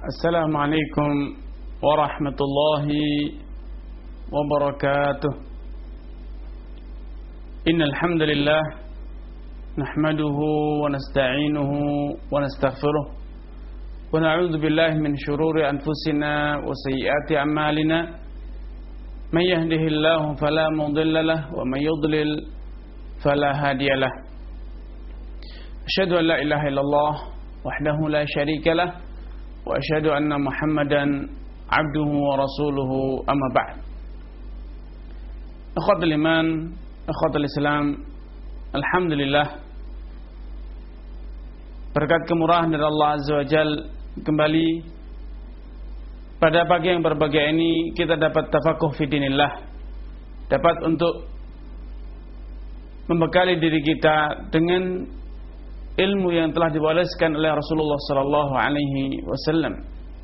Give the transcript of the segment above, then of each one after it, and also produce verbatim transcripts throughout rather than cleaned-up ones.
Assalamualaikum warahmatullahi wabarakatuh. Innal hamdalillah nahmaduhu wa nasta'inuhu wa nastaghfiruh wa na'udzu billahi min shururi anfusina wa sayyiati a'malina. Man yahdihillahu fala mudilla lahu wa man yudlil fala hadiya lahu. Asyhadu an la ilaha illallah wahdahu la syarika lahu wa asyhadu anna Muhammadan abduhu wa rasuluhu, amma ba'd. Akhwatul iman, akhwatul Islam, alhamdulillah, berkat kemurahan dari Allah Azza wa Jal, kembali pada pagi yang berbahagia ini kita dapat tafakuh fi dinillah, dapat untuk membekali diri kita dengan ilmu yang telah diwariskan oleh Rasulullah sallallahu alaihi wasallam.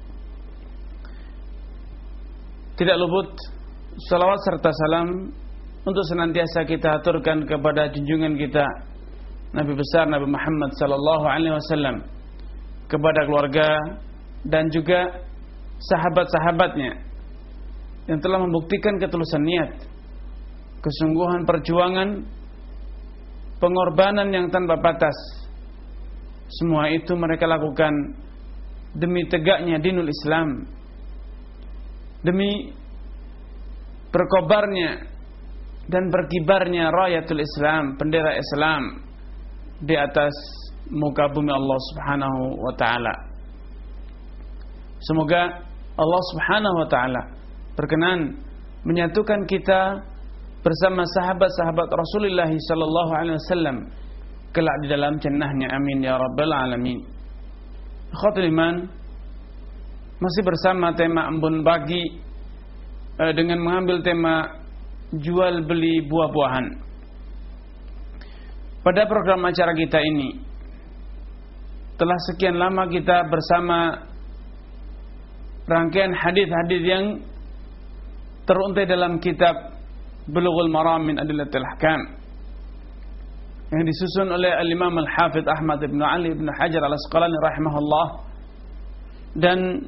Tidak luput salawat serta salam untuk senantiasa kita aturkan kepada junjungan kita Nabi besar Nabi Muhammad sallallahu alaihi wasallam, kepada keluarga dan juga sahabat-sahabatnya yang telah membuktikan ketulusan niat, kesungguhan perjuangan, pengorbanan yang tanpa batas. Semua itu mereka lakukan demi tegaknya dinul Islam, demi berkobarnya dan berkibarnya rayatul Islam, bendera Islam di atas muka bumi Allah Subhanahu wa taala. Semoga Allah Subhanahu wa taala berkenan menyatukan kita bersama sahabat-sahabat Rasulullah sallallahu alaihi wasallam kelak di dalam jannahnya, amin ya rabbal alamin. Akhwatul iman, masih bersama tema embun pagi eh, dengan mengambil tema jual beli buah-buahan. Pada program acara kita ini telah sekian lama kita bersama rangkaian hadis-hadis yang teruntai dalam kitab Bulughul Maram min Adillatil Ahkam yang disusun oleh Al-Imam Al-Hafidh Ahmad ibn Ali ibn Hajar Al-Asqalani rahimahullah. Dan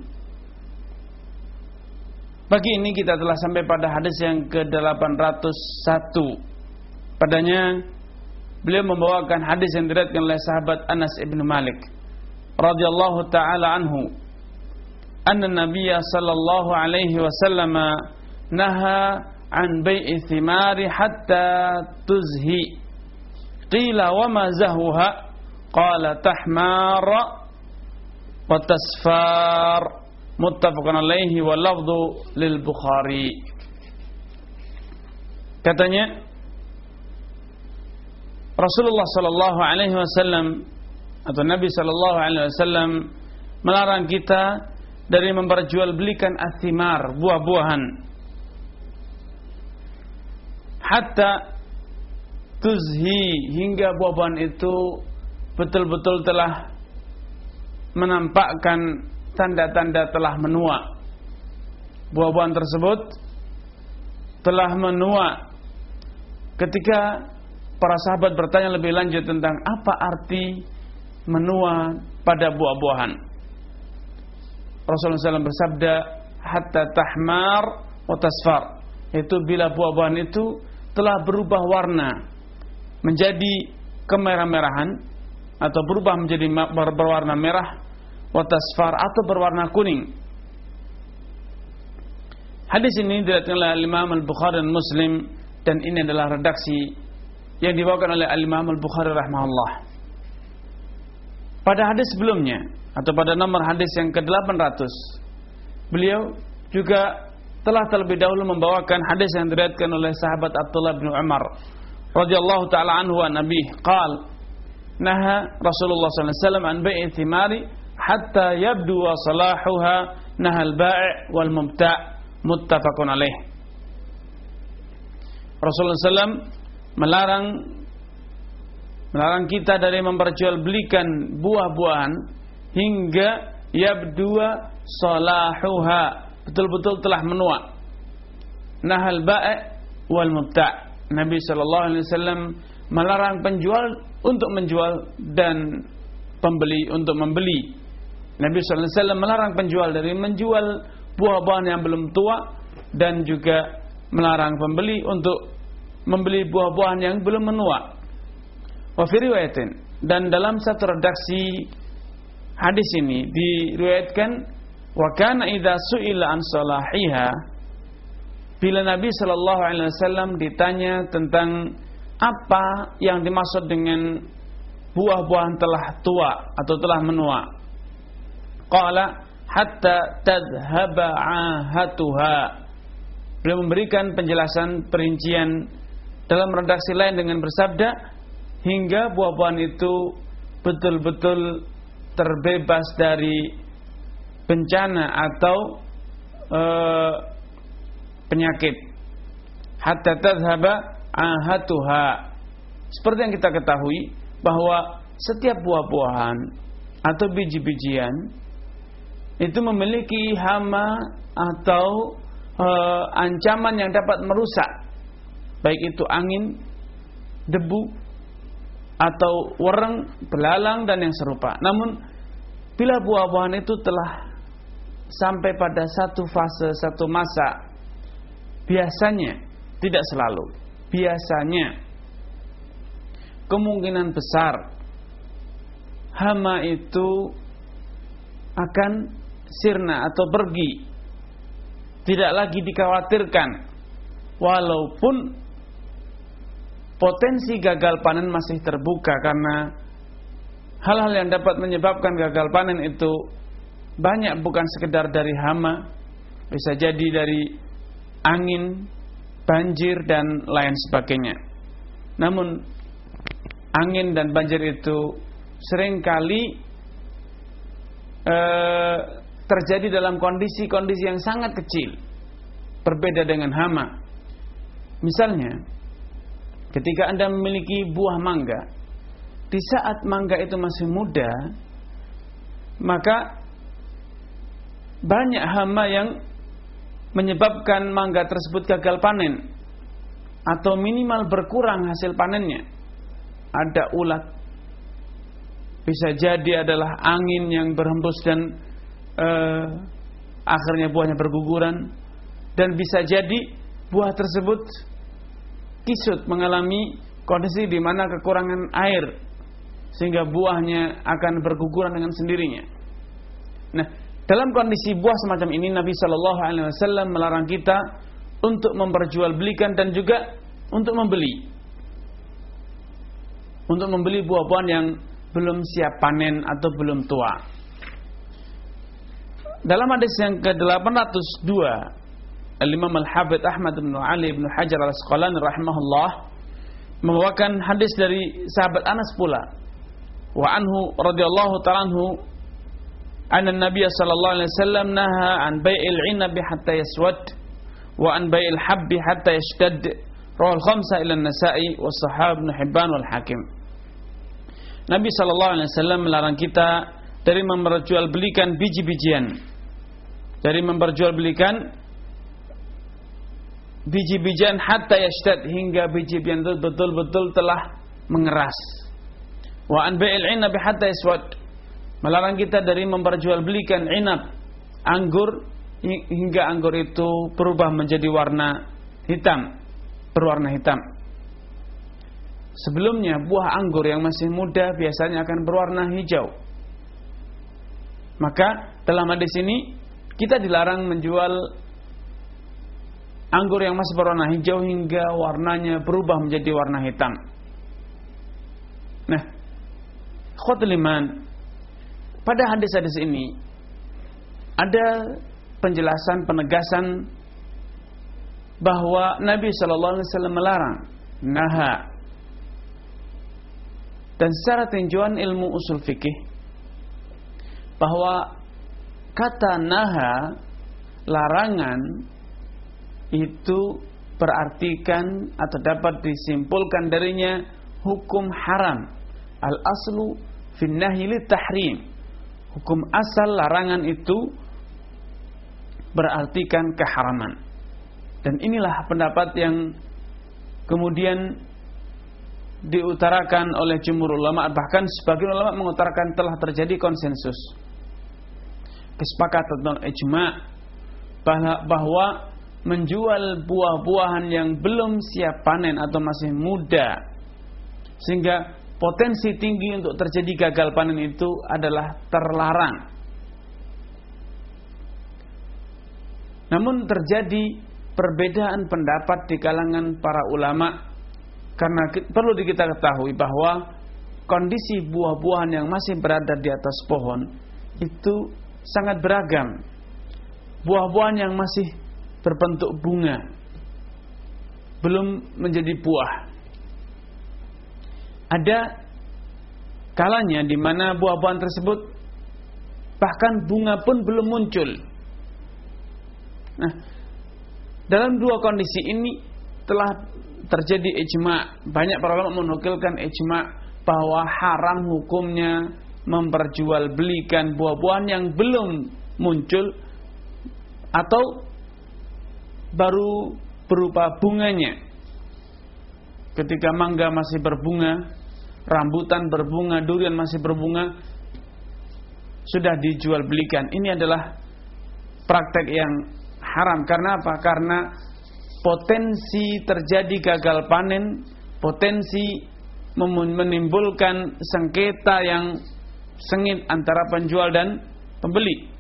pagi ini kita telah sampai pada hadis yang ke delapan ratus satu. Padanya beliau membawakan hadis yang diriwayatkan oleh sahabat Anas ibn Malik radhiyallahu taala anhu, anna Nabiyya sallallahu alaihi wasallam naha an bai'i thimari hatta tuzhi. Qila wa ma zahuha? Qala tahmara wa tasfar. Muttafaqun alaihi wa lafdhu lil Bukhari. Katanya Rasulullah sallallahu alaihi wasallam atau Nabi sallallahu alaihi wasallam melarang kita dari memperjualbelikan athimar, buah-buahan, hatta tuzhi, hingga buah-buahan itu betul-betul telah menampakkan tanda-tanda telah menua. Buah-buahan tersebut telah menua. Ketika para sahabat bertanya lebih lanjut tentang apa arti menua pada buah-buahan, Rasulullah shallallahu alaihi wasallam bersabda, hatta tahmar wa tasfar, yaitu bila buah-buahan itu telah berubah warna menjadi kemerah-merahan atau berubah menjadi berwarna merah, watasfar, atau berwarna kuning. Hadis ini diriwayatkan oleh Imam Al-Bukhari dan Muslim, dan ini adalah redaksi yang dibawakan oleh Imam Al-Bukhari rahimahullah. Pada hadis sebelumnya atau pada nomor hadis yang ke delapan ratus, beliau juga telah terlebih dahulu membawakan hadis yang diriwayatkan oleh sahabat Abdullah bin Umar radhiyallahu taala anhu an nabi qal naha Rasulullah sallallahu alaihi wasallam an bai'i thimari hatta yabdu wa salahuha nahal bai' wal mubta'. Muttafaqun alaih. Rasulullah sallallahu alaihi wasallam melarang melarang kita dari memperjualbelikan buah-buahan hingga yabdu wa salahuha, betul-betul telah menua, nahal bai' wal mubta'. Nabi sallallahu alaihi wasallam melarang penjual untuk menjual dan pembeli untuk membeli Nabi sallallahu alaihi wasallam melarang penjual dari menjual buah-buahan yang belum tua, dan juga melarang pembeli untuk membeli buah-buahan yang belum menua. Wa fi riwayatin, dan dalam satu redaksi hadis ini diriwayatkan, wa kana idza su'ila an salahiha, bila Nabi sallallahu alaihi wasallam ditanya tentang apa yang dimaksud dengan buah-buahan telah tua atau telah menua, qala hatta tadhhaba ahatuha. Beliau memberikan penjelasan perincian dalam redaksi lain dengan bersabda, hingga buah-buahan itu betul-betul terbebas dari bencana atau e, penyakit. Hatta tadhhaba ahatuha. Seperti yang kita ketahui bahwa setiap buah-buahan atau biji-bijian itu memiliki hama atau e, ancaman yang dapat merusak, baik itu angin, debu, atau wereng, belalang, dan yang serupa. Namun bila buah-buahan itu telah sampai pada satu fase, satu masa, biasanya, tidak selalu, biasanya kemungkinan besar hama itu akan sirna atau pergi, tidak lagi dikhawatirkan, walaupun potensi gagal panen masih terbuka, karena hal-hal yang dapat menyebabkan gagal panen itu banyak, bukan sekedar dari hama, bisa jadi dari angin, banjir, dan lain sebagainya. Namun angin dan banjir itu seringkali eh, terjadi dalam kondisi-kondisi yang sangat kecil, berbeda dengan hama. Misalnya, ketika Anda memiliki buah mangga, di saat mangga itu masih muda, maka banyak hama yang menyebabkan mangga tersebut gagal panen, atau minimal berkurang hasil panennya. Ada ulat, bisa jadi adalah angin yang berhembus dan eh, akhirnya buahnya berguguran, dan bisa jadi buah tersebut kisut, mengalami kondisi di mana kekurangan air, sehingga buahnya akan berguguran dengan sendirinya. Nah, dalam kondisi buah semacam ini, Nabi Shallallahu Alaihi Wasallam melarang kita untuk memperjualbelikan dan juga untuk membeli, untuk membeli buah-buahan yang belum siap panen atau belum tua. Dalam hadis yang ke delapan ratus dua, Al-Imam Al-Hafidz Ahmad bin Ali bin Hajar Al-Asqalani rahimahullah membawakan hadis dari sahabat Anas pula, wa anhu radhiyallahu ta'ala anhu, anna Nabi sallallahu alaihi wasallam naha an bai'il 'inabi hatta yaswad wa an bai'il habbi hatta yashtad, rawal khamsa ila an-Nasa'i wa Sahih Ibn Hibban wal Hakim. Nabi sallallahu alaihi wasallam melarang kita dari memperjualbelikan biji-bijian, dari memperjualbelikan biji-bijian hatta yashtad, hingga biji-bijian itu betul-betul telah mengeras. Wa an bai'il 'inabi hatta yaswad, melarang kita dari memperjualbelikan inab, anggur, hingga anggur itu berubah menjadi warna hitam, berwarna hitam. Sebelumnya buah anggur yang masih muda biasanya akan berwarna hijau. Maka dalam hadis ini kita dilarang menjual anggur yang masih berwarna hijau hingga warnanya berubah menjadi warna hitam. Nah, ikhwatul iman, pada hadis-hadis ini ada penjelasan, penegasan bahwa Nabi Shallallahu Alaihi Wasallam melarang, naha. Dan secara tinjauan ilmu usul fikih, bahwa kata naha, larangan, itu berartikan atau dapat disimpulkan darinya hukum haram. Al aslu fin nahyi lit tahrim. Hukum asal larangan itu berartikan keharaman. Dan inilah pendapat yang kemudian diutarakan oleh jumhur ulama, bahkan sebagian ulama mengutarakan telah terjadi konsensus kesepakatan atau ijma' bahwa menjual buah-buahan yang belum siap panen atau masih muda sehingga potensi tinggi untuk terjadi gagal panen itu adalah terlarang. Namun terjadi perbedaan pendapat di kalangan para ulama karena perlu kita ketahui bahwa kondisi buah-buahan yang masih berada di atas pohon itu sangat beragam. Buah-buahan yang masih berbentuk bunga belum menjadi buah. Ada kalanya di mana buah-buahan tersebut bahkan bunga pun belum muncul. Nah, dalam dua kondisi ini telah terjadi ijma'. Banyak para ulama menukilkan ijma' bahwa haram hukumnya memperjualbelikan buah-buahan yang belum muncul atau baru berupa bunganya. Ketika mangga masih berbunga, rambutan berbunga, durian masih berbunga, sudah dijual belikan. Ini adalah praktek yang haram. Karena apa? Karena potensi terjadi gagal panen, potensi menimbulkan sengketa yang sengit antara penjual dan pembeli.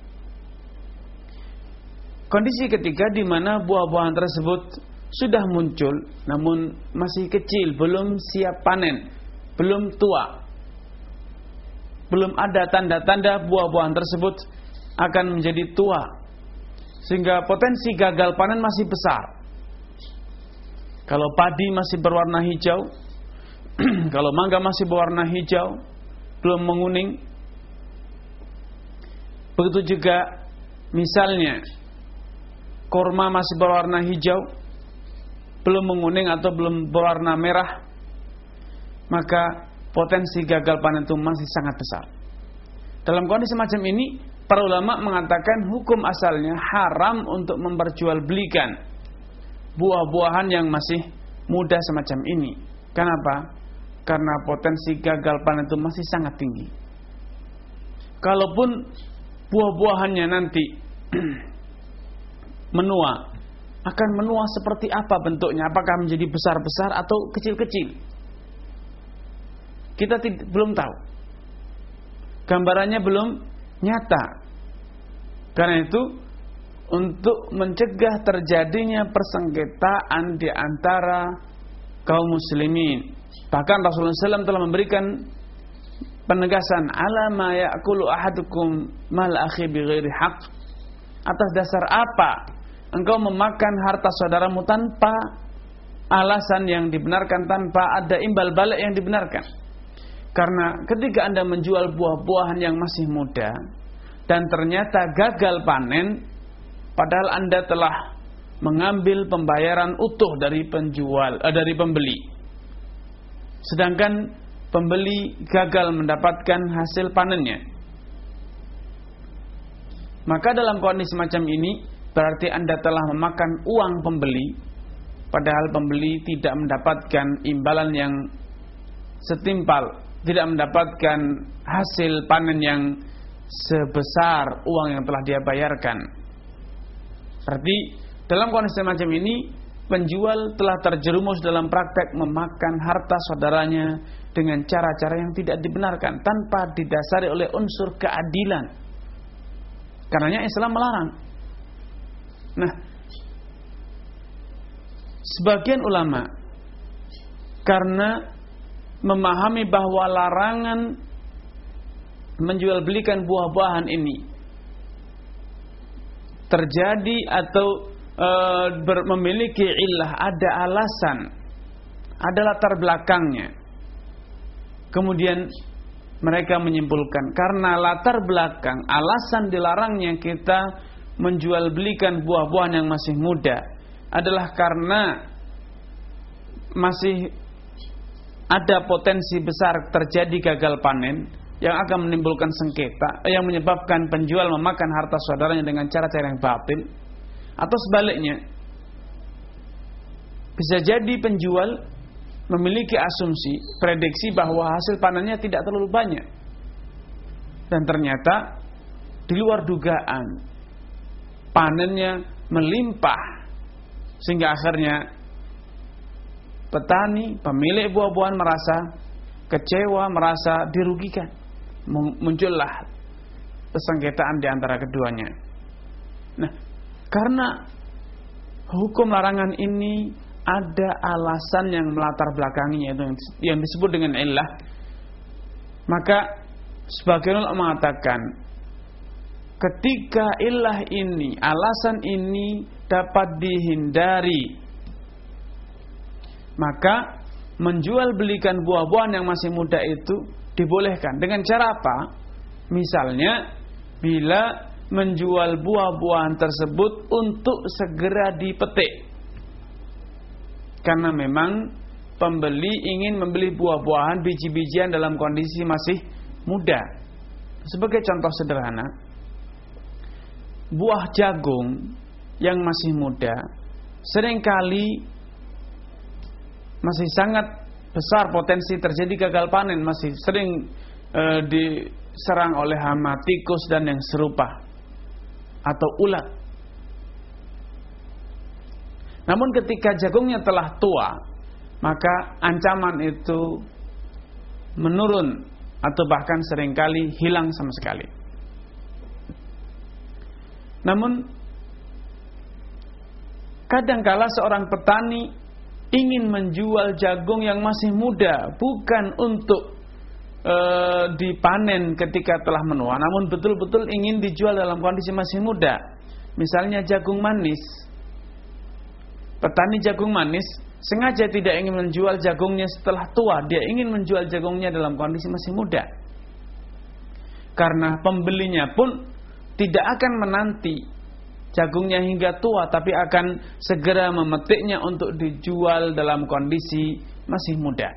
Kondisi ketiga di mana buah-buahan tersebut sudah muncul namun masih kecil, belum siap panen, belum tua. Belum ada tanda-tanda buah-buahan tersebut akan menjadi tua. Sehingga potensi gagal panen masih besar. Kalau padi masih berwarna hijau, kalau mangga masih berwarna hijau, belum menguning. Begitu juga misalnya kurma masih berwarna hijau, belum menguning atau belum berwarna merah, maka potensi gagal panen itu masih sangat besar. Dalam kondisi semacam ini, para ulama mengatakan hukum asalnya haram untuk memperjualbelikan buah-buahan yang masih muda semacam ini. Kenapa? Karena potensi gagal panen itu masih sangat tinggi. Kalaupun buah-buahannya nanti menua, akan menua seperti apa bentuknya? Apakah menjadi besar-besar atau kecil-kecil? Kita tidak, belum tahu. Gambarannya belum nyata. Karena itu, untuk mencegah terjadinya persengketaan di antara kaum muslimin, bahkan Rasulullah shallallahu alaihi wasallam telah memberikan penegasan, ala ma ya'kulu ahadukum mal akhi bighairi haqq. Atas dasar apa engkau memakan harta saudaramu tanpa alasan yang dibenarkan, tanpa ada imbal balik yang dibenarkan? Karena ketika Anda menjual buah-buahan yang masih muda dan ternyata gagal panen, padahal Anda telah mengambil pembayaran utuh dari penjual, eh, dari pembeli, sedangkan pembeli gagal mendapatkan hasil panennya, maka dalam kondisi semacam ini berarti Anda telah memakan uang pembeli, padahal pembeli tidak mendapatkan imbalan yang setimpal, tidak mendapatkan hasil panen yang sebesar uang yang telah dia bayarkan. Berarti dalam kondisi semacam ini, penjual telah terjerumus dalam praktek memakan harta saudaranya dengan cara-cara yang tidak dibenarkan, tanpa didasari oleh unsur keadilan. Karenanya Islam melarang. Nah, sebagian ulama karena memahami bahwa larangan menjual belikan buah-buahan ini terjadi atau e, ber, memiliki illah, ada alasan, ada latar belakangnya. Kemudian mereka menyimpulkan karena latar belakang alasan dilarangnya kita menjual belikan buah-buahan yang masih muda adalah karena masih ada potensi besar terjadi gagal panen yang akan menimbulkan sengketa, yang menyebabkan penjual memakan harta saudaranya dengan cara-cara yang batil. Atau sebaliknya, bisa jadi penjual memiliki asumsi, prediksi bahwa hasil panennya tidak terlalu banyak, dan ternyata di luar dugaan, panennya melimpah, sehingga akhirnya petani, pemilik buah-buahan merasa kecewa, merasa dirugikan. Muncullah persengketaan di antara keduanya. Nah, karena hukum larangan ini ada alasan yang melatar belakanginya, itu yang disebut dengan illah. Maka sebagian ulama mengatakan, ketika illah ini, alasan ini dapat dihindari, maka menjual belikan buah-buahan yang masih muda itu dibolehkan. Dengan cara apa? Misalnya, bila menjual buah-buahan tersebut untuk segera dipetik, karena memang pembeli ingin membeli buah-buahan, biji-bijian dalam kondisi masih muda. Sebagai contoh sederhana, buah jagung yang masih muda seringkali masih sangat besar potensi terjadi gagal panen, masih sering e, diserang oleh hama, tikus dan yang serupa, atau ulat. Namun ketika jagungnya telah tua, maka ancaman itu menurun atau bahkan seringkali hilang sama sekali. Namun kadangkala seorang petani ingin menjual jagung yang masih muda, bukan untuk e, dipanen ketika telah menua, namun betul-betul ingin dijual dalam kondisi masih muda. Misalnya jagung manis. Petani jagung manis sengaja tidak ingin menjual jagungnya setelah tua, dia ingin menjual jagungnya dalam kondisi masih muda. Karena pembelinya pun tidak akan menanti jagungnya hingga tua, tapi akan segera memetiknya untuk dijual dalam kondisi masih muda.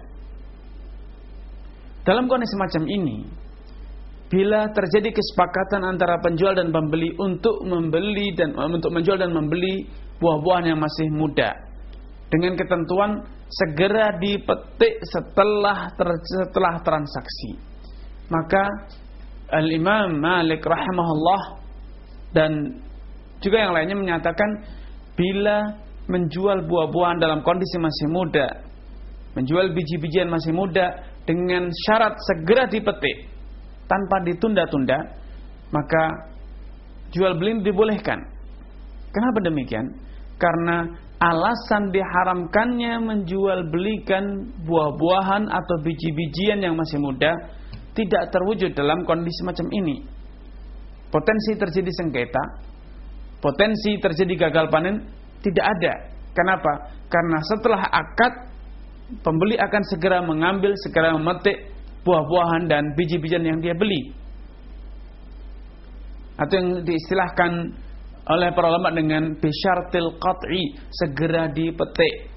Dalam kondisi macam ini, bila terjadi kesepakatan antara penjual dan pembeli untuk membeli dan untuk menjual dan membeli buah-buahan yang masih muda, dengan ketentuan segera dipetik setelah ter, setelah transaksi, maka Al-Imam Malik rahimahullah dan juga yang lainnya menyatakan, bila menjual buah-buahan dalam kondisi masih muda, menjual biji-bijian masih muda dengan syarat segera dipetik tanpa ditunda-tunda, maka jual beli dibolehkan. Kenapa demikian? Karena alasan diharamkannya menjual belikan buah-buahan atau biji-bijian yang masih muda tidak terwujud dalam kondisi macam ini. Potensi terjadi sengketa, potensi terjadi gagal panen tidak ada. Kenapa? Karena setelah akad, pembeli akan segera mengambil, segera memetik buah-buahan dan biji-bijian yang dia beli, atau yang diistilahkan oleh para ulama dengan bisyartil qat'i, segera dipetik.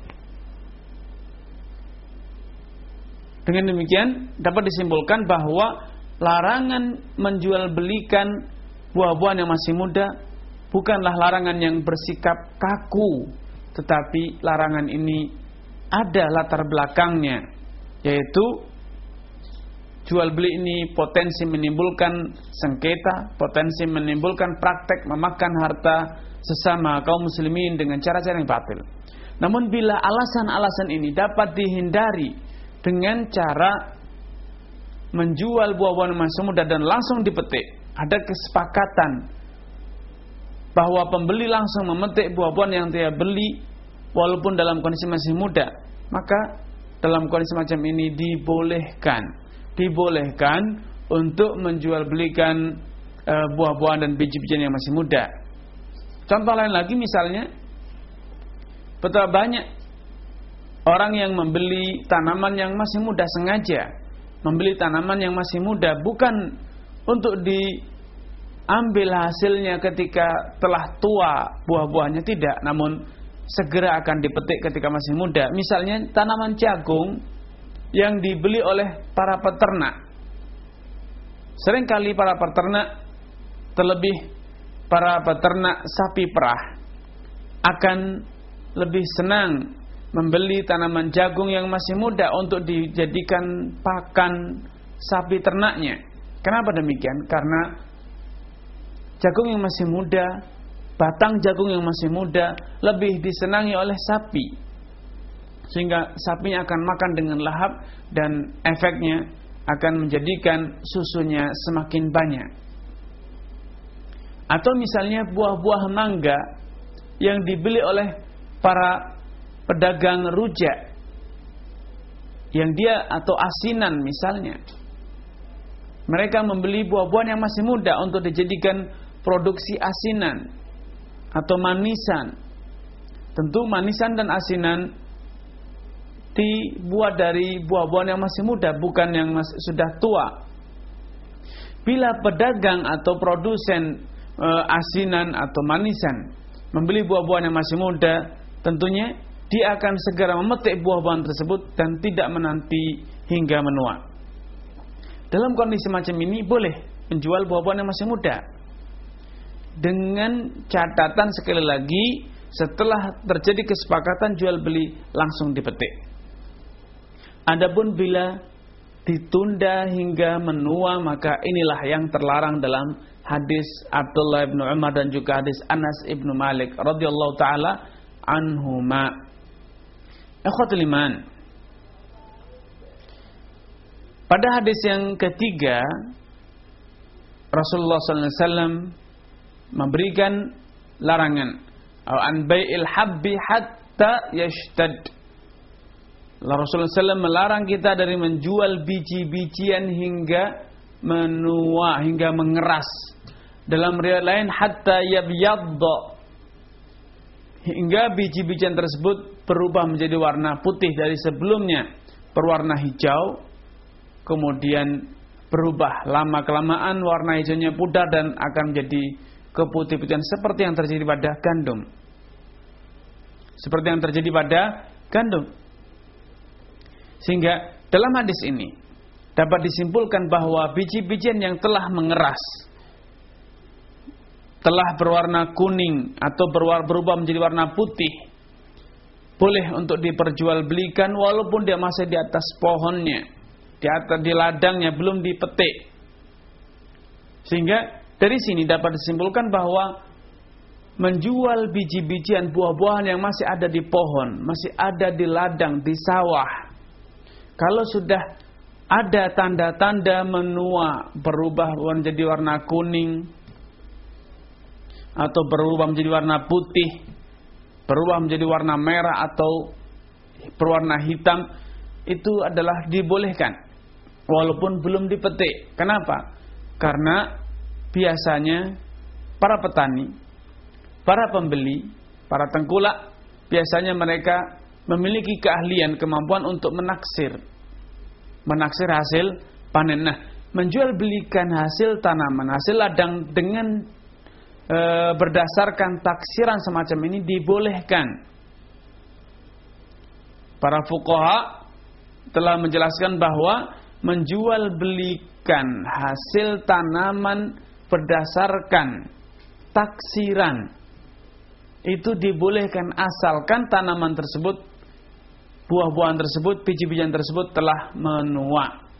Dengan demikian dapat disimpulkan bahwa larangan menjual belikan buah-buahan yang masih muda bukanlah larangan yang bersikap kaku, tetapi larangan ini ada latar belakangnya, yaitu jual beli ini potensi menimbulkan sengketa, potensi menimbulkan praktek memakan harta sesama kaum muslimin dengan cara-cara yang batil. Namun bila alasan-alasan ini dapat dihindari dengan cara menjual buah-buahan masih muda dan langsung dipetik, ada kesepakatan bahwa pembeli langsung memetik buah-buahan yang dia beli walaupun dalam kondisi masih muda, maka dalam kondisi macam ini dibolehkan dibolehkan untuk menjual belikan e, buah-buahan dan biji-bijian yang masih muda. Contoh lain lagi, misalnya betapa banyak orang yang membeli tanaman yang masih muda, sengaja membeli tanaman yang masih muda bukan untuk diambil hasilnya ketika telah tua buah-buahnya, tidak, namun segera akan dipetik ketika masih muda. Misalnya tanaman jagung yang dibeli oleh para peternak. Seringkali para peternak, terlebih para peternak sapi perah, akan lebih senang membeli tanaman jagung yang masih muda untuk dijadikan pakan sapi ternaknya. Kenapa demikian? Karena jagung yang masih muda, batang jagung yang masih muda lebih disenangi oleh sapi, sehingga sapinya akan makan dengan lahap dan efeknya akan menjadikan susunya semakin banyak. Atau misalnya buah-buah mangga yang dibeli oleh para pedagang rujak, yang dia atau asinan misalnya, mereka membeli buah-buahan yang masih muda untuk dijadikan produksi asinan atau manisan. Tentu manisan dan asinan dibuat dari buah-buahan yang masih muda, bukan yang masih, sudah tua. Bila pedagang atau produsen e, asinan atau manisan membeli buah-buahan yang masih muda, tentunya dia akan segera memetik buah-buahan tersebut dan tidak menanti hingga menua. Dalam kondisi macam ini boleh menjual buah-buahan yang masih muda, dengan catatan sekali lagi, setelah terjadi kesepakatan jual beli langsung dipetik. Adapun bila ditunda hingga menua, maka inilah yang terlarang dalam hadis Abdullah bin Umar dan juga hadis Anas ibnu Malik radhiyallahu taala anhuma. Ikhwatul iman, pada hadis yang ketiga, Rasulullah sallallahu alaihi wasallam memberikan larangan an bai'il habbi hatta yashtad. Rasulullah sallallahu alaihi wasallam melarang kita dari menjual biji-bijian hingga menua, hingga mengeras. Dalam riwayat lain hatta yabyadda, hingga biji-bijian tersebut berubah menjadi warna putih dari sebelumnya berwarna hijau, kemudian berubah lama kelamaan warna hijaunya pudar dan akan menjadi keputih-putihan seperti yang terjadi pada gandum. Seperti yang terjadi pada gandum. Sehingga dalam hadis ini dapat disimpulkan bahwa biji-bijian yang telah mengeras, telah berwarna kuning atau berubah menjadi warna putih, boleh untuk diperjualbelikan walaupun dia masih di atas pohonnya, di atas di ladangnya, belum dipetik. Sehingga dari sini dapat disimpulkan bahwa menjual biji-bijian buah-buahan yang masih ada di pohon, masih ada di ladang, di sawah, kalau sudah ada tanda-tanda menua, berubah menjadi warna kuning atau berubah menjadi warna putih, berubah menjadi warna merah atau berwarna hitam, itu adalah dibolehkan walaupun belum dipetik. Kenapa? Karena biasanya para petani, para pembeli, para tengkulak, biasanya mereka memiliki keahlian, kemampuan untuk menaksir menaksir hasil panen. Nah, menjual belikan hasil tanaman, hasil ladang dengan e, berdasarkan taksiran semacam ini dibolehkan. Para fuqaha telah menjelaskan bahwa menjual belikan hasil tanaman berdasarkan taksiran itu dibolehkan asalkan tanaman tersebut, buah-buahan tersebut, biji-bijian tersebut telah menua.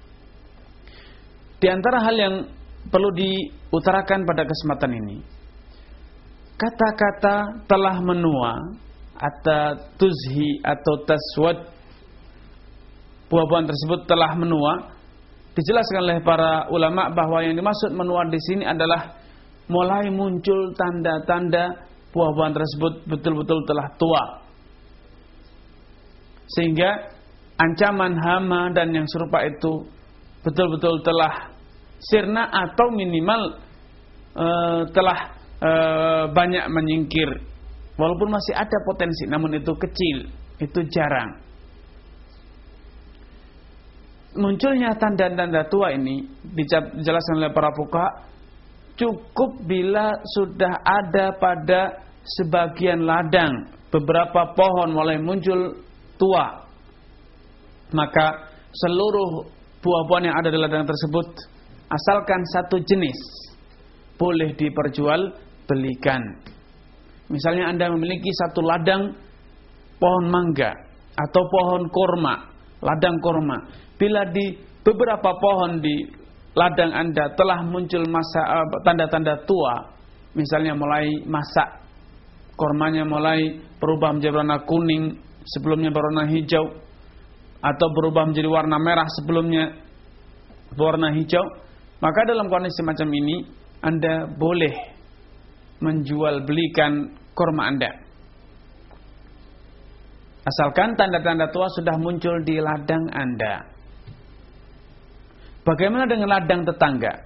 Di antara hal yang perlu diutarakan pada kesempatan ini, kata-kata telah menua atau tuzhi atau taswad, buah-buahan tersebut telah menua, dijelaskan oleh para ulama bahwa yang dimaksud menua di sini adalah mulai muncul tanda-tanda buah-buahan tersebut betul-betul telah tua, sehingga ancaman hama dan yang serupa itu betul-betul telah sirna atau minimal e, telah e, banyak menyingkir. Walaupun masih ada potensi, namun itu kecil, itu jarang. Munculnya tanda-tanda tua ini dijelaskan oleh para fuqaha cukup bila sudah ada pada sebagian ladang beberapa pohon mulai muncul tua, maka seluruh buah-buahan yang ada di ladang tersebut asalkan satu jenis boleh diperjualbelikan. Misalnya Anda memiliki satu ladang pohon mangga atau pohon kurma, ladang kurma. Bila di beberapa pohon di ladang Anda telah muncul masa uh, tanda-tanda tua, misalnya mulai masak, kormanya mulai berubah menjadi warna kuning, sebelumnya berwarna hijau, atau berubah menjadi warna merah, sebelumnya berwarna hijau, maka dalam kondisi semacam ini Anda boleh menjual belikan korma Anda, asalkan tanda-tanda tua sudah muncul di ladang Anda. Bagaimana dengan ladang tetangga?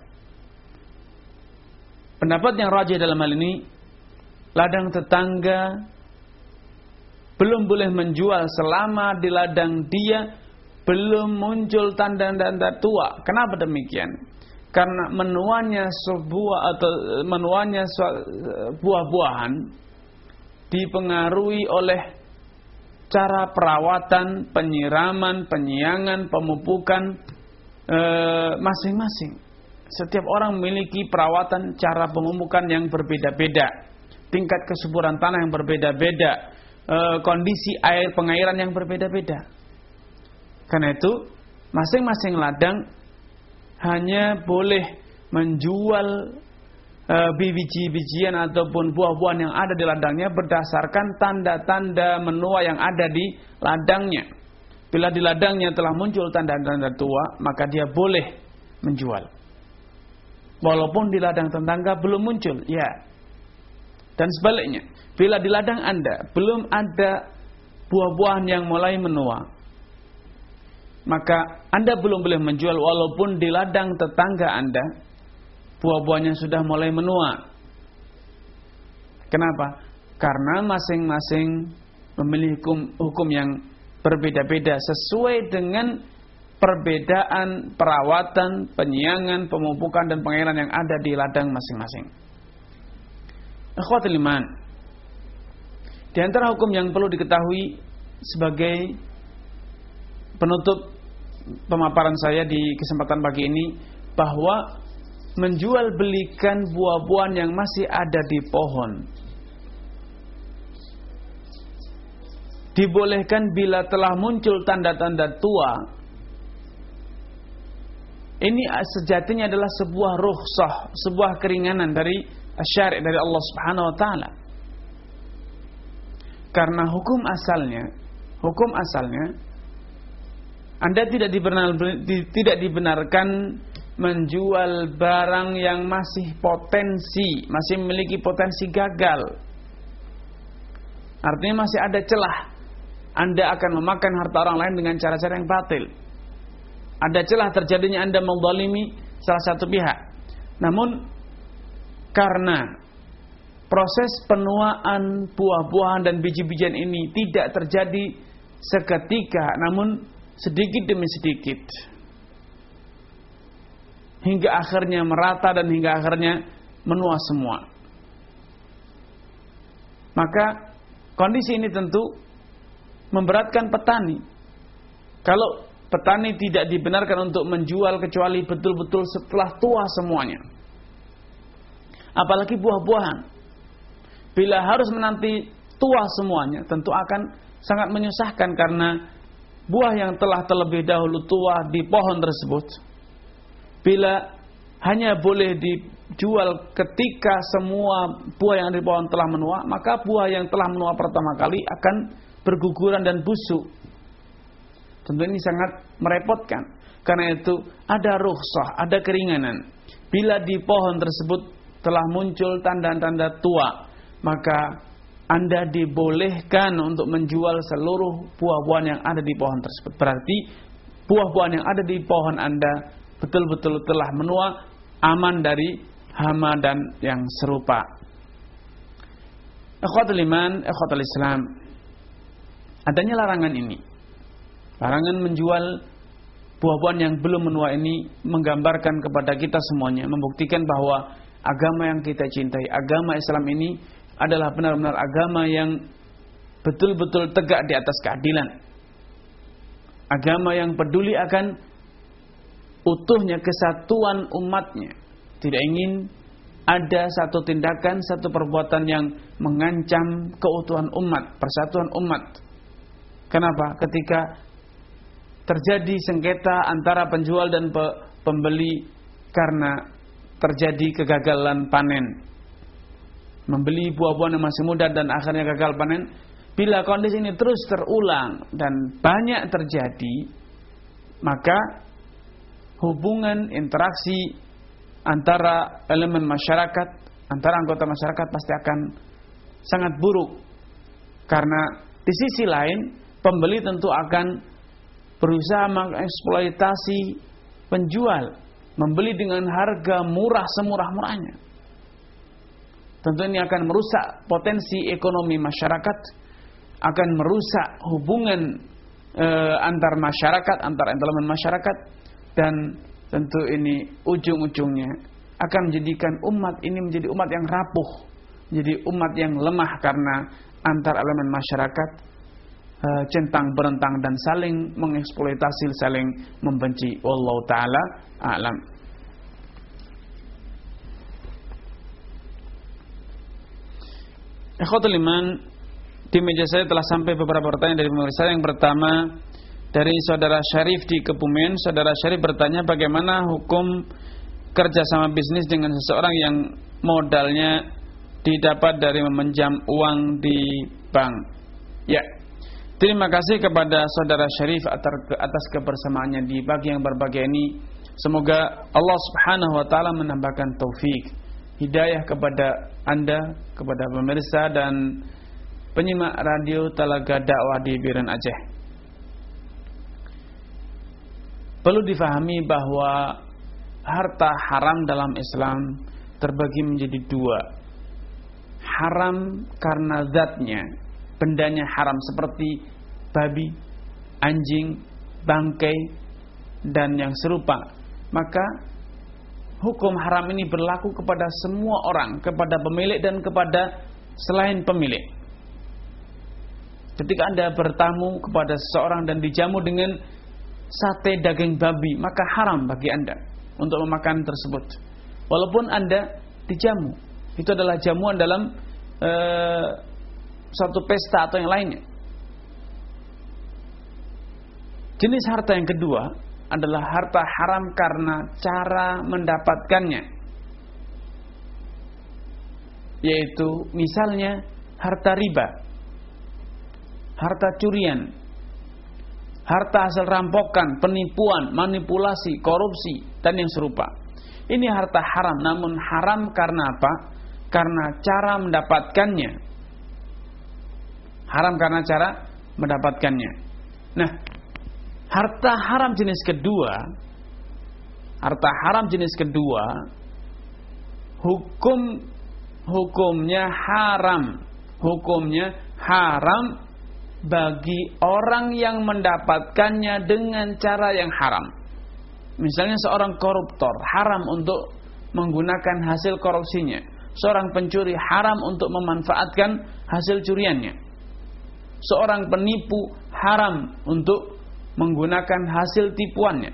Pendapat yang rajih dalam hal ini, ladang tetangga belum boleh menjual selama di ladang dia belum muncul tanda-tanda tua. Kenapa demikian? Karena menuanya sebuah atau menuanya buah-buahan dipengaruhi oleh cara perawatan, penyiraman, penyiangan, pemupukan masing-masing. Setiap orang memiliki perawatan, cara pemupukan yang berbeda-beda, tingkat kesuburan tanah yang berbeda-beda, e, kondisi air pengairan yang berbeda-beda. Karena itu masing-masing ladang hanya boleh menjual e, biji-bijian ataupun buah-buahan yang ada di ladangnya berdasarkan tanda-tanda menua yang ada di ladangnya. Bila di ladangnya telah muncul tanda-tanda tua, maka dia boleh menjual. Walaupun di ladang tetangga belum muncul, ya. Dan sebaliknya, bila di ladang Anda belum ada buah-buahan yang mulai menua, maka Anda belum boleh menjual walaupun di ladang tetangga Anda buah-buahnya sudah mulai menua. Kenapa? Karena masing-masing memiliki hukum, hukum yang berbeda-beda sesuai dengan perbedaan perawatan, penyiangan, pemupukan dan pengairan yang ada di ladang masing-masing. Ikhwatul iman, di antara hukum yang perlu diketahui sebagai penutup pemaparan saya di kesempatan pagi ini, bahwa menjual belikan buah-buahan yang masih ada di pohon dibolehkan bila telah muncul tanda-tanda tua. Ini sejatinya adalah sebuah rukhsah, sebuah keringanan dari syari' dari Allah Subhanahu wa taala. Karena hukum asalnya, hukum asalnya Anda tidak dibenarkan, tidak dibenarkan menjual barang yang masih potensi, masih memiliki potensi gagal. Artinya masih ada celah. Anda akan memakan harta orang lain dengan cara-cara yang batil. Ada celah terjadinya Anda menzalimi salah satu pihak. Namun karena proses penuaan buah-buahan dan biji-bijian ini tidak terjadi seketika, namun sedikit demi sedikit, hingga akhirnya merata dan hingga akhirnya menua semua, maka kondisi ini tentu memberatkan petani. Kalau petani tidak dibenarkan untuk menjual kecuali betul-betul setelah tua semuanya, apalagi buah-buahan, bila harus menanti tua semuanya, tentu akan sangat menyusahkan. Karena buah yang telah terlebih dahulu tua di pohon tersebut, bila hanya boleh dijual ketika semua buah yang di pohon telah menua, maka buah yang telah menua pertama kali akan berguguran dan busuk. Tentu ini sangat merepotkan. Karena itu ada rukhsah, ada keringanan. Bila di pohon tersebut telah muncul tanda-tanda tua, maka Anda dibolehkan untuk menjual seluruh buah-buahan yang ada di pohon tersebut. Berarti buah-buahan yang ada di pohon Anda betul-betul telah menua, aman dari hama dan yang serupa. Ikhwatul iman, ikhwatul Islam, adanya larangan ini, larangan menjual buah-buahan yang belum menua ini, menggambarkan kepada kita semuanya, membuktikan bahwa agama yang kita cintai, agama Islam ini adalah benar-benar agama yang betul-betul tegak di atas keadilan. Agama yang peduli akan utuhnya kesatuan umatnya. Tidak ingin ada satu tindakan, satu perbuatan yang mengancam keutuhan umat, persatuan umat. Kenapa? Ketika terjadi sengketa antara penjual dan pembeli, karena terjadi kegagalan panen, membeli buah-buahan yang masih muda dan akhirnya gagal panen. Bila kondisi ini terus terulang dan banyak terjadi, maka hubungan interaksi antara elemen masyarakat, antara anggota masyarakat pasti akan sangat buruk. Karena di sisi lain, pembeli tentu akan berusaha mengeksploitasi penjual, membeli dengan harga murah semurah-murahnya. Tentu ini akan merusak potensi ekonomi masyarakat, akan merusak hubungan e, antar masyarakat, antar elemen masyarakat, dan tentu ini ujung-ujungnya akan menjadikan umat ini menjadi umat yang rapuh, menjadi umat yang lemah karena antar elemen masyarakat e, centang berentang dan saling mengeksploitasi, saling membenci. Wallahu taala a'lam. Ikhwatul iman, di meja saya telah sampai beberapa pertanyaan dari pemirsa. Yang pertama dari saudara Syarif di Kebumen. Saudara Syarif bertanya, bagaimana hukum kerjasama bisnis dengan seseorang yang modalnya didapat dari meminjam uang di bank? Ya, terima kasih kepada saudara Syarif atas kebersamaannya di pagi yang berbahagia ini. Semoga Allah Subhanahu wa taala menambahkan taufik, hidayah kepada Anda, kepada pemirsa dan penyimak radio Telaga Dakwah di Biren Aceh. Perlu difahami bahwa harta haram dalam Islam terbagi menjadi dua. Haram karena zatnya, bendanya haram seperti babi, anjing, bangkai, dan yang serupa. Maka hukum haram ini berlaku kepada semua orang, kepada pemilik dan kepada selain pemilik. Ketika Anda bertamu kepada seseorang dan dijamu dengan sate daging babi, maka haram bagi Anda untuk memakan tersebut. Walaupun Anda dijamu, itu adalah jamuan dalam e, suatu pesta atau yang lainnya. Jenis harta yang kedua adalah harta haram karena cara mendapatkannya, yaitu misalnya harta riba, harta curian, harta hasil rampokan, penipuan, manipulasi, korupsi, dan yang serupa. Ini harta haram, namun haram karena apa? Karena cara mendapatkannya. Haram karena cara mendapatkannya. Nah, harta haram jenis kedua, harta haram jenis kedua, hukum hukumnya haram, hukumnya haram bagi orang yang mendapatkannya dengan cara yang haram. Misalnya seorang koruptor, haram untuk menggunakan hasil korupsinya. Seorang pencuri, haram untuk memanfaatkan hasil curiannya. Seorang penipu, haram untuk menggunakan hasil tipuannya.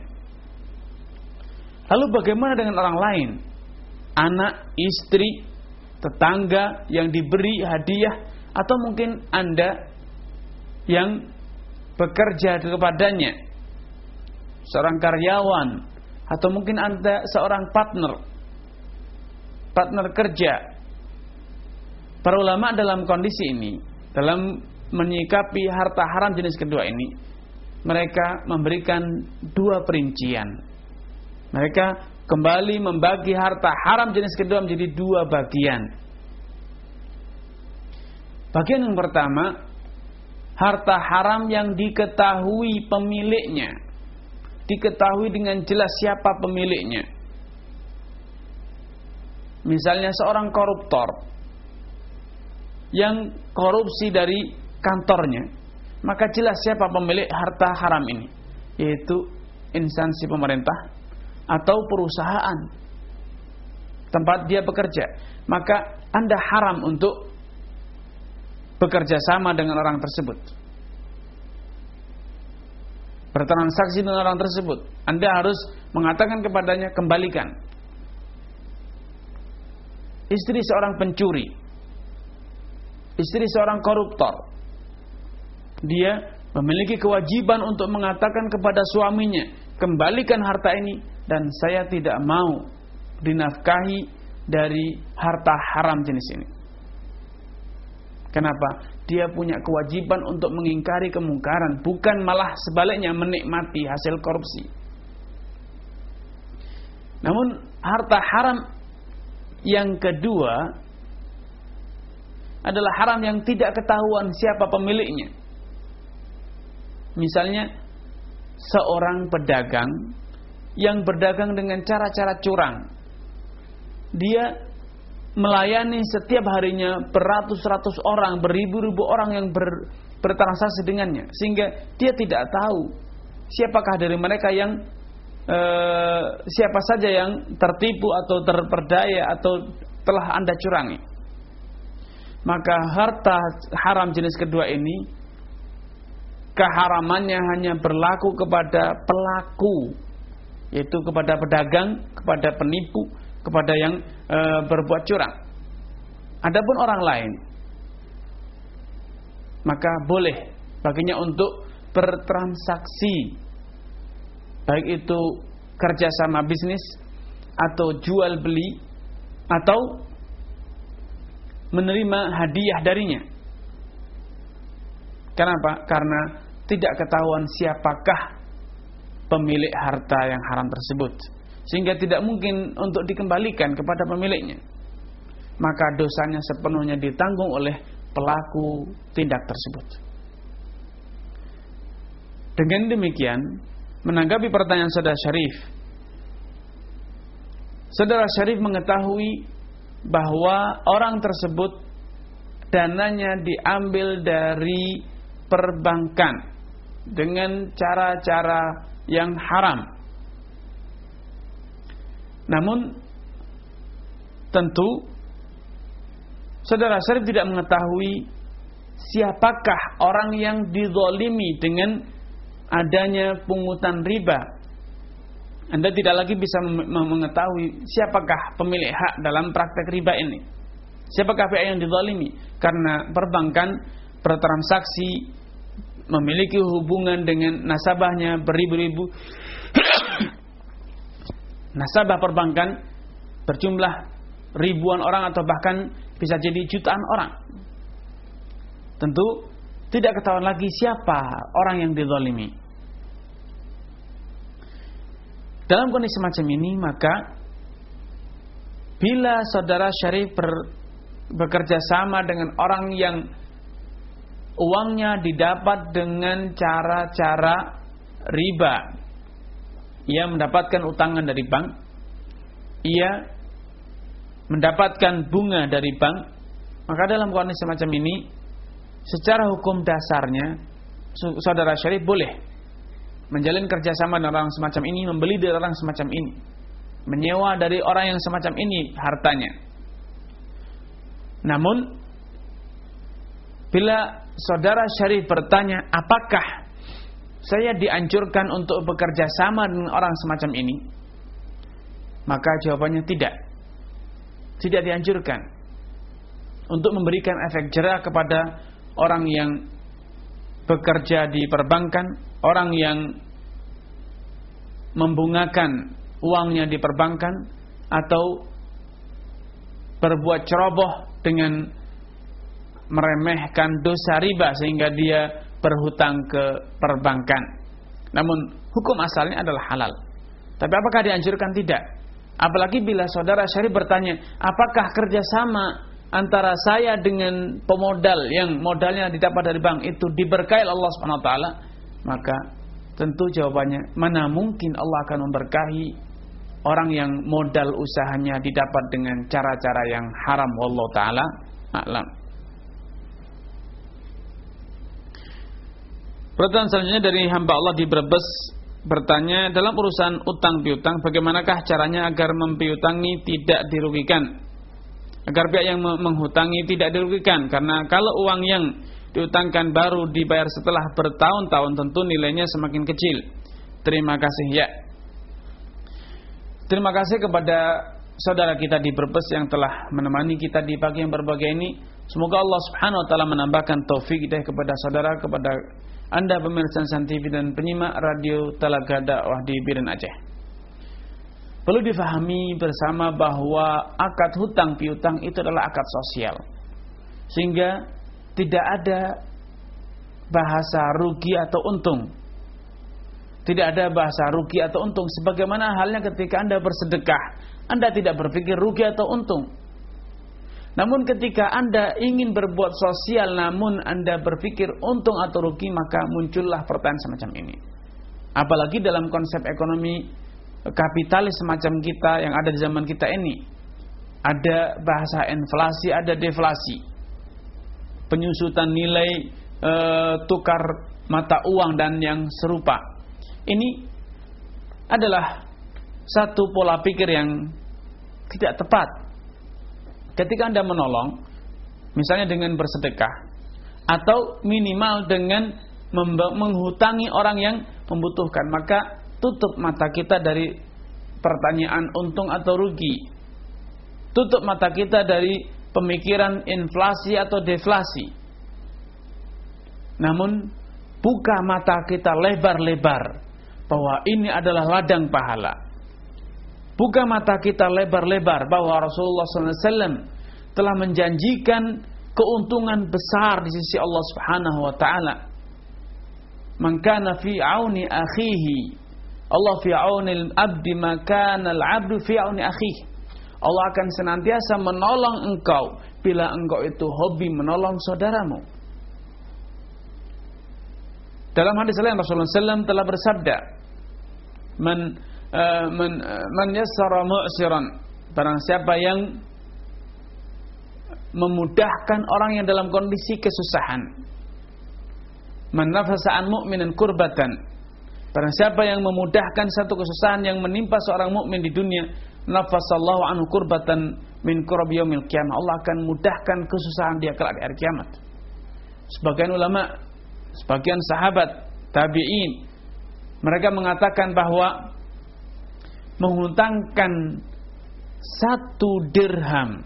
Lalu bagaimana dengan orang lain? Anak, istri, tetangga yang diberi hadiah, atau mungkin Anda yang bekerja kepadanya, seorang karyawan, atau mungkin Anda seorang partner partner kerja. Para ulama dalam kondisi ini, dalam menyikapi harta haram jenis kedua ini, mereka memberikan dua perincian. Mereka kembali membagi harta haram jenis kedua menjadi dua bagian. Bagian yang pertama, harta haram yang diketahui pemiliknya, diketahui dengan jelas siapa pemiliknya. Misalnya seorang koruptor yang korupsi dari kantornya, maka jelas siapa pemilik harta haram ini, yaitu instansi pemerintah atau perusahaan tempat dia bekerja. Maka Anda haram untuk bekerja sama dengan orang tersebut, bertransaksi dengan orang tersebut. Anda harus mengatakan kepadanya, kembalikan. Istri seorang pencuri, istri seorang koruptor, dia memiliki kewajiban untuk mengatakan kepada suaminya, kembalikan harta ini dan saya tidak mau dinafkahi dari harta haram jenis ini. Kenapa? Dia punya kewajiban untuk mengingkari kemungkaran, bukan malah sebaliknya menikmati hasil korupsi. Namun harta haram yang kedua adalah haram yang tidak ketahuan siapa pemiliknya. Misalnya seorang pedagang yang berdagang dengan cara-cara curang. Dia melayani setiap harinya beratus-ratus orang, beribu-ribu orang yang ber, bertransaksi dengannya, sehingga dia tidak tahu siapakah dari mereka yang eh, siapa saja yang tertipu atau terperdaya atau telah Anda curangi. Maka harta haram jenis kedua ini keharamannya hanya berlaku kepada pelaku, yaitu kepada pedagang, kepada penipu, kepada yang e, berbuat curang. Adapun orang lain, maka boleh baginya untuk bertransaksi, baik itu kerjasama bisnis atau jual beli atau menerima hadiah darinya. Kenapa? Karena tidak ketahuan siapakah pemilik harta yang haram tersebut, sehingga tidak mungkin untuk dikembalikan kepada pemiliknya. Maka dosanya sepenuhnya ditanggung oleh pelaku tindak tersebut. Dengan demikian, menanggapi pertanyaan Saudara Syarif, Saudara Syarif mengetahui bahwa orang tersebut dananya diambil dari perbankan dengan cara-cara yang haram. Namun tentu Saudara Syarif tidak mengetahui siapakah orang yang dizalimi dengan adanya pungutan riba. Anda tidak lagi bisa mengetahui siapakah pemilik hak dalam praktek riba ini. Siapakah pihak yang dizalimi? Karena perbankan bertransaksi, memiliki hubungan dengan nasabahnya beribu-ribu. Nasabah perbankan berjumlah ribuan orang atau bahkan bisa jadi jutaan orang. Tentu tidak ketahuan lagi siapa orang yang dizalimi. Dalam kondisi semacam ini, maka bila Saudara Syarif ber, bekerja sama dengan orang yang uangnya didapat dengan cara-cara riba, ia mendapatkan utangan dari bank, ia mendapatkan bunga dari bank, maka dalam kondisi semacam ini, secara hukum dasarnya Saudara Syarif boleh menjalin kerjasama dengan orang semacam ini, membeli dari orang semacam ini, menyewa dari orang yang semacam ini hartanya. Namun bila Saudara Syarif bertanya, apakah saya dianjurkan untuk bekerja sama dengan orang semacam ini? Maka jawabannya tidak. Tidak dianjurkan untuk memberikan efek jera kepada orang yang bekerja di perbankan, orang yang membungakan uangnya di perbankan, atau berbuat ceroboh dengan meremehkan dosa riba sehingga dia berhutang ke perbankan. Namun hukum asalnya adalah halal. Tapi apakah dianjurkan? Tidak. Apalagi bila Saudara Syarif bertanya, apakah kerjasama antara saya dengan pemodal yang modalnya didapat dari bank itu diberkahi Allah Subhanahu Wa Taala? Maka tentu jawabannya, mana mungkin Allah akan memberkahi orang yang modal usahanya didapat dengan cara-cara yang haram. Wallahu taala a'lam. Pertanyaan selanjutnya dari hamba Allah di Brebes bertanya, dalam urusan utang piutang, bagaimanakah caranya agar mempiutangi tidak dirugikan? Agar pihak yang menghutangi tidak dirugikan, karena kalau uang yang diutangkan baru dibayar setelah bertahun-tahun, tentu nilainya semakin kecil. Terima kasih ya. Terima kasih kepada saudara kita di Brebes yang telah menemani kita di pagi yang berbahagia ini. Semoga Allah Subhanahu Wa Taala menambahkan taufik hidayah kepada saudara, kepada Anda pemirsa Insan T V dan penyimak radio Telaga Dakwah di Biren Aceh. perlu difahami bersama bahwa akad hutang piutang itu adalah akad sosial, sehingga tidak ada bahasa rugi atau untung. Tidak ada bahasa rugi atau untung. Sebagaimana halnya ketika Anda bersedekah, Anda tidak berpikir rugi atau untung. Namun ketika Anda ingin berbuat sosial namun Anda berpikir untung atau rugi, maka muncullah pertanyaan semacam ini. Apalagi dalam konsep ekonomi kapitalis semacam kita yang ada di zaman kita ini. Ada bahasa inflasi, ada deflasi, penyusutan nilai e, tukar mata uang dan yang serupa. Ini adalah satu pola pikir yang tidak tepat. Ketika Anda menolong, misalnya dengan bersedekah, atau minimal dengan menghutangi orang yang membutuhkan, maka tutup mata kita dari pertanyaan untung atau rugi. Tutup mata kita dari pemikiran inflasi atau deflasi. Namun buka mata kita lebar-lebar bahwa ini adalah ladang pahala. Buka mata kita lebar-lebar bahwa Rasulullah shallallahu alaihi wasallam telah menjanjikan keuntungan besar di sisi Allah Subhanahu wa taala. Man kana fi auni akhihi, Allah fi auni al-abdi ma kana al-'abdu fi auni akhihi. Allah akan senantiasa menolong engkau bila engkau itu hobi menolong saudaramu. Dalam hadis lain Rasulullah shallallahu alaihi wasallam telah bersabda, Man uh, man uh, man yassara mu'siran, barang siapa yang memudahkan orang yang dalam kondisi kesusahan. Man nafasa an mu'minin kurbatan, barang siapa yang memudahkan satu kesusahan yang menimpa seorang mukmin di dunia, nafasallahu anhu kurbatan min kurbi yaumil qiyamah, Allah akan mudahkan kesusahan dia kelak di hari kiamat. Sebagian ulama, sebagian sahabat tabi'in, mereka mengatakan bahwa menghutangkan satu dirham,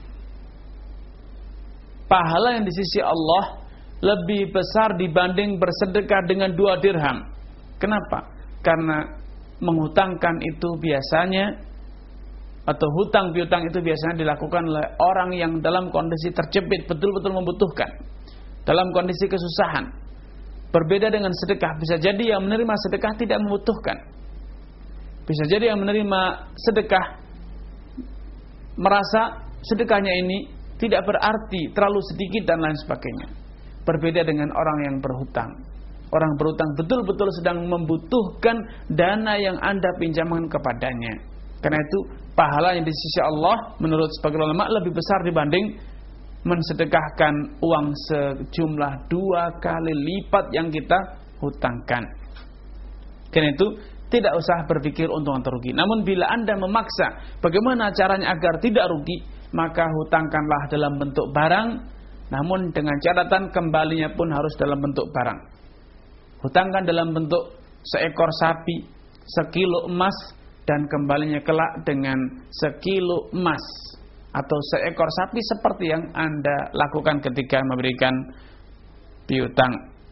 pahala yang di sisi Allah lebih besar dibanding bersedekah dengan dua dirham. Kenapa? Karena menghutangkan itu biasanya, atau hutang piutang itu biasanya dilakukan oleh orang yang dalam kondisi terjepit, betul-betul membutuhkan, dalam kondisi kesusahan. Berbeda dengan sedekah, bisa jadi yang menerima sedekah tidak membutuhkan. Bisa jadi yang menerima sedekah merasa sedekahnya ini tidak berarti, terlalu sedikit dan lain sebagainya. Berbeda dengan orang yang berhutang. Orang berhutang betul-betul sedang membutuhkan dana yang Anda pinjamkan kepadanya. Karena itu pahalanya di sisi Allah menurut sebagian ulama lebih besar dibanding mensedekahkan uang sejumlah dua kali lipat yang kita hutangkan. Karena itu tidak usah berpikir untung atau rugi. Namun bila Anda memaksa bagaimana caranya agar tidak rugi, maka hutangkanlah dalam bentuk barang, namun dengan catatan kembalinya pun harus dalam bentuk barang. Hutangkan dalam bentuk seekor sapi, sekilo emas, dan kembalinya kelak dengan sekilo emas atau seekor sapi seperti yang Anda lakukan ketika memberikan piutang.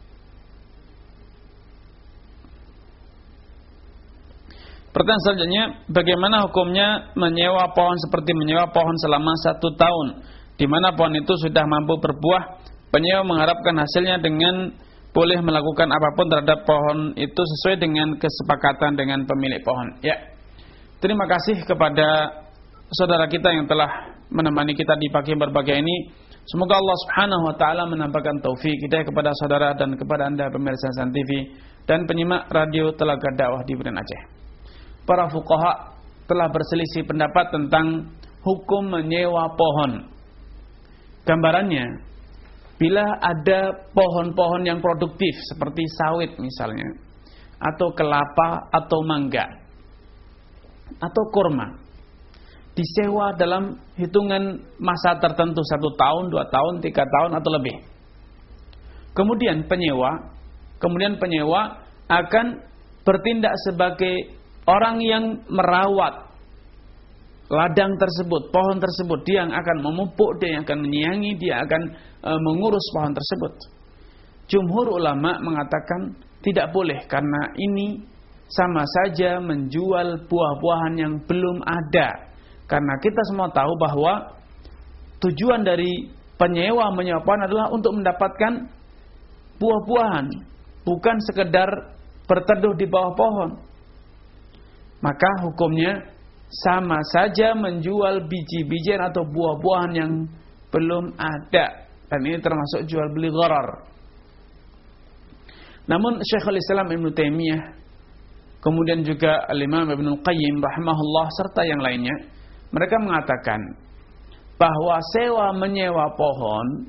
Pertanyaan selanjutnya, bagaimana hukumnya menyewa pohon seperti menyewa pohon selama satu tahun, di mana pohon itu sudah mampu berbuah? Penyewa mengharapkan hasilnya dengan boleh melakukan apapun terhadap pohon itu sesuai dengan kesepakatan dengan pemilik pohon. Ya, terima kasih kepada saudara kita yang telah menemani kita di pagi berbahagia ini. Semoga Allah Subhanahu wa taala menampakkan taufik hidayah kepada saudara dan kepada Anda pemirsa San T V dan penyimak radio Telaga Dakwah di Berian Aceh. Para fuqaha telah berselisih pendapat tentang hukum menyewa pohon. Gambarannya, bila ada pohon-pohon yang produktif seperti sawit misalnya, atau kelapa atau mangga atau kurma, disewa dalam hitungan masa tertentu, satu tahun, dua tahun, tiga tahun atau lebih. Kemudian penyewa, kemudian penyewa akan bertindak sebagai orang yang merawat ladang tersebut, pohon tersebut. Dia yang akan memupuk, dia yang akan menyiangi, dia akan e, mengurus pohon tersebut. Jumhur ulama mengatakan tidak boleh, karena ini sama saja menjual buah-buahan yang belum ada. Karena kita semua tahu bahwa tujuan dari penyewa menyewa pohon adalah untuk mendapatkan buah-buahan, bukan sekedar berteduh di bawah pohon. Maka hukumnya sama saja menjual biji-bijian atau buah-buahan yang belum ada, dan ini termasuk jual beli gharar. Namun Syekhul Islam Ibnu Taimiyah, kemudian juga Al-Imam Ibnu Qayyim rahimahullah serta yang lainnya, mereka mengatakan bahwa sewa menyewa pohon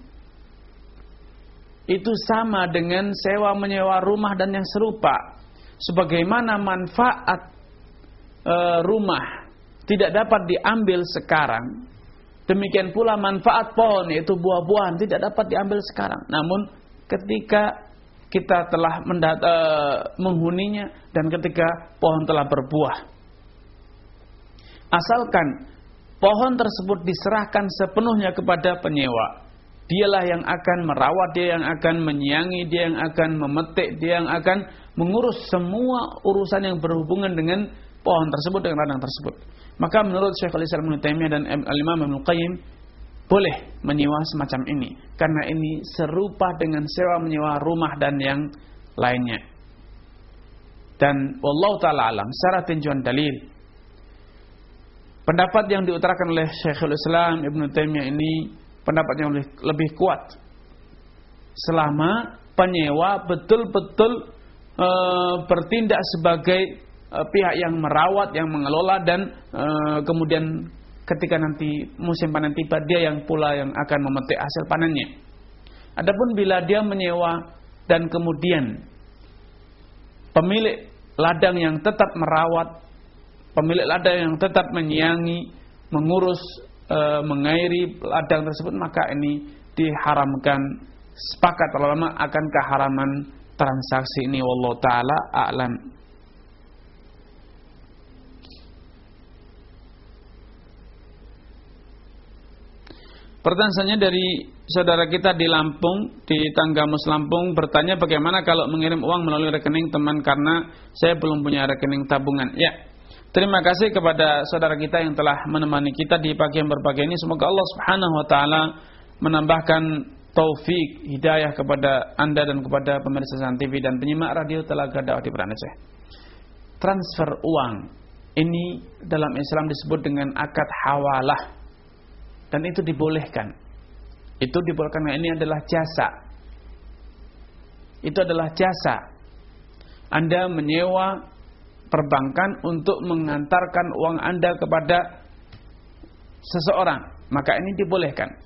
itu sama dengan sewa menyewa rumah dan yang serupa. Sebagaimana manfaat e, rumah tidak dapat diambil sekarang, demikian pula manfaat pohon yaitu buah-buahan tidak dapat diambil sekarang. Namun ketika kita telah mendat, e, menghuninya dan ketika pohon telah berbuah, asalkan pohon tersebut diserahkan sepenuhnya kepada penyewa, dialah yang akan merawat, dia yang akan menyiangi, dia yang akan memetik, dia yang akan mengurus semua urusan yang berhubungan dengan pohon tersebut, dengan ladang tersebut. Maka menurut Syekhul Islam Ibnu Taimiyah dan Al-Imam Ibnu Qayyim, boleh menyewa semacam ini, karena ini serupa dengan sewa menyewa rumah dan yang lainnya. Dan wallahu taala alam, secara tinjauan dalil, pendapat yang diutarakan oleh Syekhul Islam Ibnu Taimiyah ini pendapat yang lebih, lebih kuat. Selama penyewa betul-betul e, bertindak sebagai e, pihak yang merawat, yang mengelola, dan e, kemudian ketika nanti musim panen tiba, dia yang pula yang akan memetik hasil panennya. Adapun bila dia menyewa dan kemudian pemilik ladang yang tetap merawat, pemilik ladang yang tetap menyiangi, mengurus, e, mengairi ladang tersebut, maka ini diharamkan. Sepakat ulama akan keharaman transaksi ini. Wallahu taala a'lam. Pertanyaannya dari saudara kita di Lampung, di Tanggamus Lampung, bertanya bagaimana kalau mengirim uang melalui rekening teman karena saya belum punya rekening tabungan. Ya, terima kasih kepada saudara kita yang telah menemani kita di pagi yang berbahagia ini. Semoga Allah Subhanahu wa taala menambahkan taufik hidayah kepada Anda dan kepada pemirsa San T V dan penyimak radio Telaga Dakwah di Banda Aceh. Transfer uang ini dalam Islam disebut dengan akad hawalah, dan itu dibolehkan. Itu dibolehkan karena ini adalah jasa. Itu adalah jasa. Anda menyewa perbankan untuk mengantarkan uang Anda kepada seseorang, maka ini dibolehkan.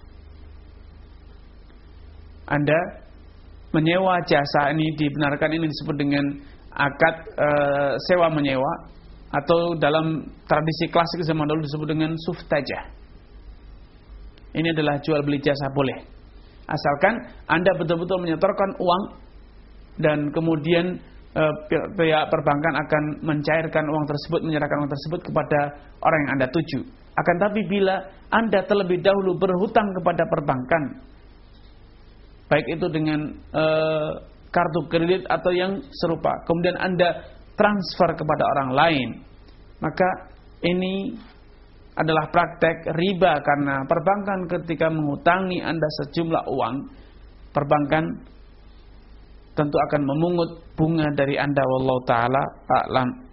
Anda menyewa jasa ini dibenarkan, ini disebut dengan akad e, sewa menyewa, atau dalam tradisi klasik zaman dulu disebut dengan suftajah. Ini adalah jual beli jasa, boleh. Asalkan Anda betul-betul menyetorkan uang dan kemudian e, pihak perbankan akan mencairkan uang tersebut, menyerahkan uang tersebut kepada orang yang Anda tuju. Akan tapi bila Anda terlebih dahulu berhutang kepada perbankan, baik itu dengan e, kartu kredit atau yang serupa, kemudian Anda transfer kepada orang lain, maka ini adalah praktek riba, karena perbankan ketika menghutangi Anda sejumlah uang, perbankan tentu akan memungut bunga dari Anda. Wallahu taala a'lam.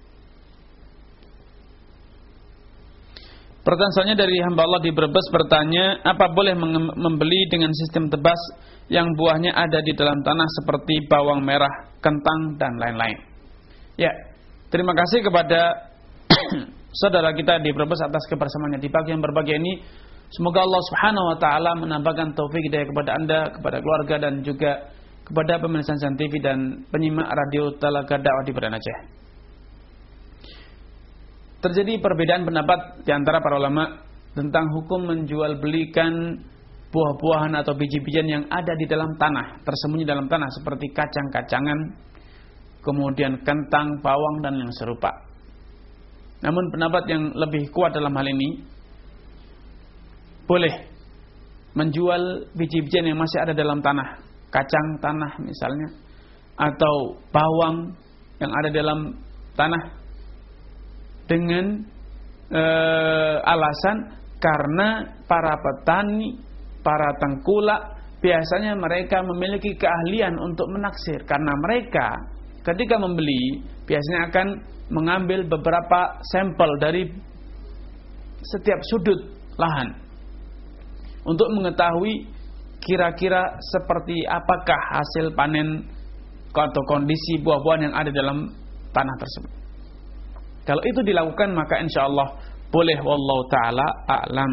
Pertanyaannya dari hamba Allah di Brebes bertanya, apa boleh membeli dengan sistem tebas yang buahnya ada di dalam tanah seperti bawang merah, kentang, dan lain-lain? Ya, terima kasih kepada saudara kita di Brebes atas kebersamaannya di pagi yang berbahagia ini. Semoga Allah Subhanahu wa taala menambahkan taufik hidayah kepada Anda, kepada keluarga, dan juga kepada pemirsa San T V dan penyimak radio Telaga Dakwah di Banda Aceh. Terjadi perbedaan pendapat di antara para ulama tentang hukum menjual belikan buah-buahan atau biji-bijian yang ada di dalam tanah, tersembunyi dalam tanah, seperti kacang-kacangan, kemudian kentang, bawang, dan yang serupa. Namun pendapat yang lebih kuat dalam hal ini, boleh menjual biji-bijian yang masih ada dalam tanah, kacang tanah misalnya, atau bawang yang ada dalam tanah dengan eh, alasan karena para petani, para tengkulak biasanya mereka memiliki keahlian untuk menaksir, karena mereka ketika membeli biasanya akan mengambil beberapa sampel dari setiap sudut lahan untuk mengetahui kira-kira seperti apakah hasil panen atau kondisi buah-buahan yang ada dalam tanah tersebut. Kalau itu dilakukan maka insya Allah boleh, wallahu ta'ala a'lam.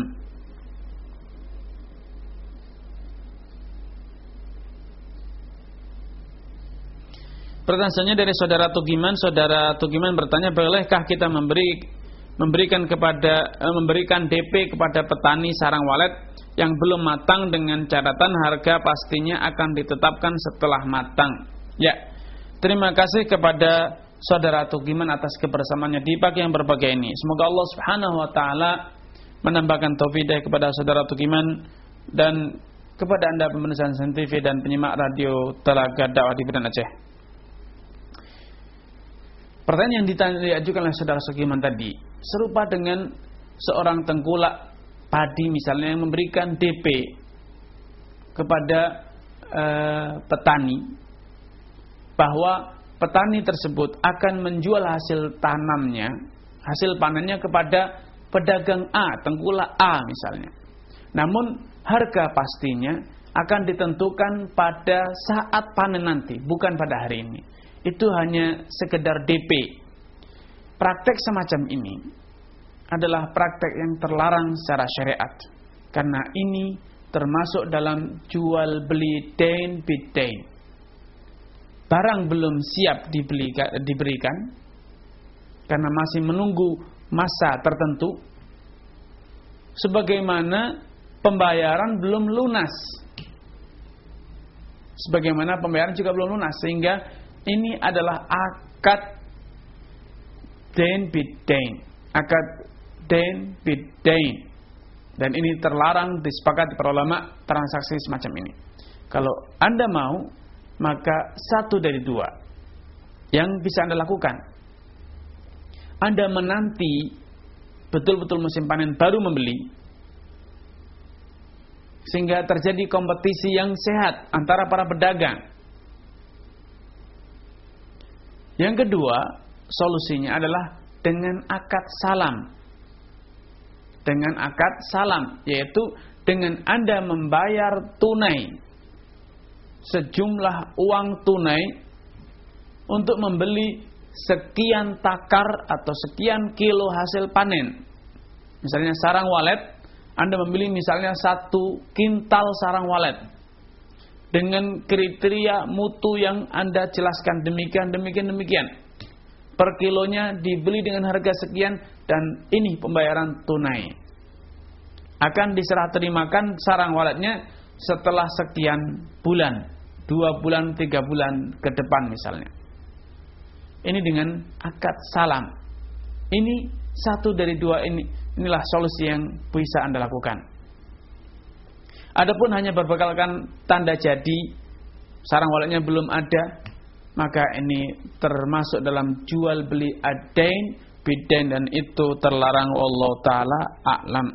Pertanyaannya dari saudara Tugiman. Saudara Tugiman bertanya, bolehkah kita memberi memberikan kepada eh, memberikan D P kepada petani sarang walet yang belum matang dengan catatan harga pastinya akan ditetapkan setelah matang? Ya, terima kasih kepada saudara Tugiman atas kebersamaannya di pagi yang berbahagia ini. Semoga Allah Subhanahu wa taala menambahkan taufik kepada saudara Tugiman dan kepada Anda pemirsa T V dan penyimak radio Telaga Dakwah di Medan Aceh. Pertanyaan yang diajukan oleh saudara Tugiman tadi serupa dengan seorang tengkulak padi misalnya yang memberikan D P kepada uh, petani bahwa petani tersebut akan menjual hasil tanamnya, hasil panennya kepada pedagang A, tengkulak A misalnya. Namun harga pastinya akan ditentukan pada saat panen nanti, bukan pada hari ini. Itu hanya sekedar D P. Praktek semacam ini adalah praktek yang terlarang secara syariat, karena ini termasuk dalam jual beli dain bidain. Barang belum siap dibeli, diberikan karena masih menunggu masa tertentu, sebagaimana pembayaran belum lunas, sebagaimana pembayaran juga belum lunas, sehingga ini adalah akad dain bidain, akad dain bidain, dan ini terlarang, disepakati para ulama transaksi semacam ini. Kalau Anda mau, maka satu dari dua yang bisa Anda lakukan: Anda menanti betul-betul musim panen baru membeli, sehingga terjadi kompetisi yang sehat antara para pedagang. Yang kedua, solusinya adalah dengan akad salam. Dengan akad salam, yaitu dengan Anda membayar tunai sejumlah uang tunai untuk membeli sekian takar atau sekian kilo hasil panen. Misalnya sarang walet, Anda membeli misalnya satu kintal sarang walet dengan kriteria mutu yang Anda jelaskan, demikian, demikian, demikian. Per kilonya dibeli dengan harga sekian, dan ini pembayaran tunai. Akan diserah terimakan sarang waletnya setelah sekian bulan, dua bulan, tiga bulan ke depan misalnya. Ini dengan akad salam. Ini satu dari dua ini. Inilah solusi yang bisa Anda lakukan. Adapun hanya berbekalkan tanda jadi, sarang waletnya belum ada, maka ini termasuk dalam jual beli adain bidain, dan itu terlarang. Allah Ta'ala a'lam.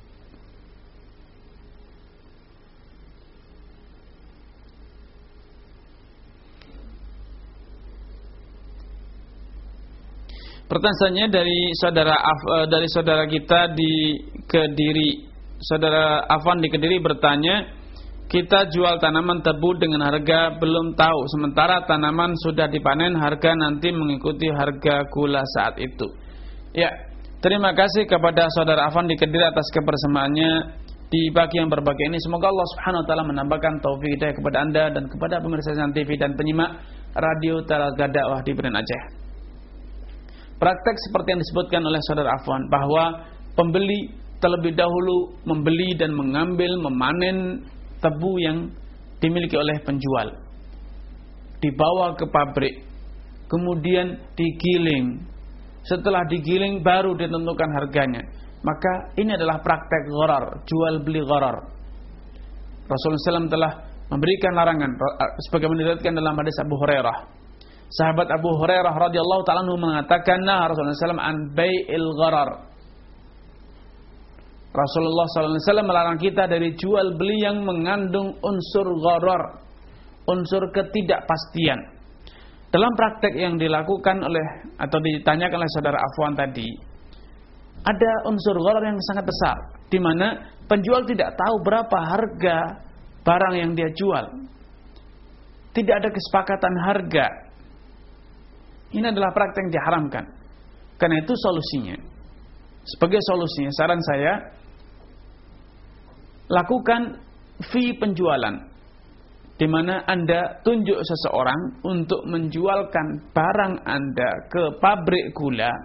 Pertanyaannya dari saudara Af, dari saudara kita di Kediri, saudara Afan di Kediri bertanya, kita jual tanaman tebu dengan harga belum tahu, sementara tanaman sudah dipanen, harga nanti mengikuti harga gula saat itu. Ya, terima kasih kepada saudara Afan di Kediri atas kebersamaannya di pagi yang berbahagia ini. Semoga Allah Subhanahu wa taala menambahkan taufik hidayah kepada Anda dan kepada pemirsa T V dan penyimak radio Telaga Dakwah di Medan Aceh. Praktek seperti yang disebutkan oleh saudara Afwan, bahwa pembeli terlebih dahulu membeli dan mengambil, memanen tebu yang dimiliki oleh penjual, dibawa ke pabrik, kemudian digiling. Setelah digiling baru ditentukan harganya. Maka ini adalah praktek gharar, jual beli gharar. Rasulullah shallallahu alaihi wasallam telah memberikan larangan, sebagaimana diriwayatkan dalam hadis Abu Hurairah, Sahabat Abu Hurairah radhiyallahu ta'ala anhu mengatakan, nah Rasulullah sallallahu alaihi wasallam an bai'il gharar. Rasulullah sallallahu alaihi wasallam melarang kita dari jual beli yang mengandung unsur gharar, unsur ketidakpastian. Dalam praktek yang dilakukan oleh atau ditanyakan oleh saudara Afwan tadi, ada unsur gharar yang sangat besar, di mana penjual tidak tahu berapa harga barang yang dia jual. Tidak ada kesepakatan harga. Ini adalah praktek yang diharamkan. Karena itu solusinya, sebagai solusinya, saran saya, lakukan fee penjualan, di mana Anda tunjuk seseorang untuk menjualkan barang Anda ke pabrik gula.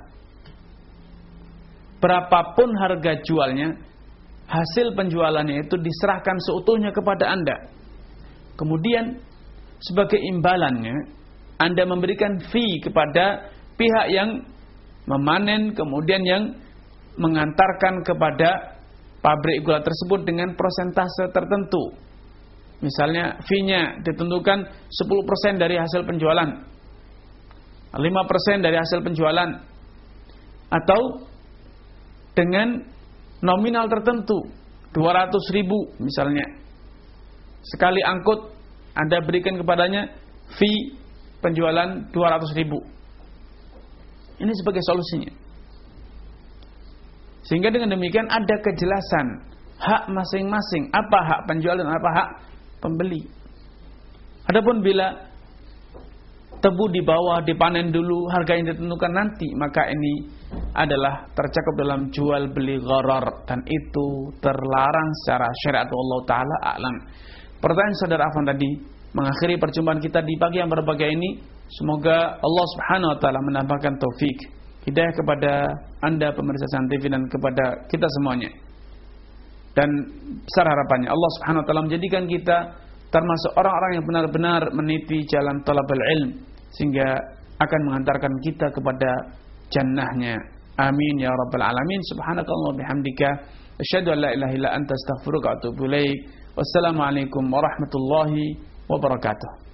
Berapapun harga jualnya, hasil penjualannya itu diserahkan seutuhnya kepada Anda. Kemudian sebagai imbalannya, Anda memberikan fee kepada pihak yang memanen, kemudian yang mengantarkan kepada pabrik gula tersebut dengan persentase tertentu. Misalnya fee-nya ditentukan sepuluh persen dari hasil penjualan, lima persen dari hasil penjualan, atau dengan nominal tertentu, dua ratus ribu misalnya. Sekali angkut Anda berikan kepadanya fee penjualan dua ratus ribu. Ini sebagai solusinya. Sehingga dengan demikian ada kejelasan hak masing-masing, apa hak penjual dan apa hak pembeli. Adapun bila tebu di bawah dipanen dulu, harga yang ditentukan nanti, maka ini adalah tercakup dalam jual beli gharar, dan itu terlarang secara syariat Allah Ta'ala a'lam. Pertanyaan saudara Afan tadi mengakhiri perjumpaan kita di pagi yang berbahagia ini. Semoga Allah Subhanahu Wa Ta'ala menambahkan taufik hidayah kepada Anda pemirsa San T V dan kepada kita semuanya. Dan besar harapannya Allah Subhanahu Wa Ta'ala menjadikan kita termasuk orang-orang yang benar-benar meniti jalan talabul ilm, sehingga akan mengantarkan kita kepada jannahnya. Amin ya rabbal alamin. Subhanakallah bihamdika asyhadu an la ilaha illa anta astaghfiruka wa atubu ilaik. Wassalamualaikum warahmatullahi wabarakatuh.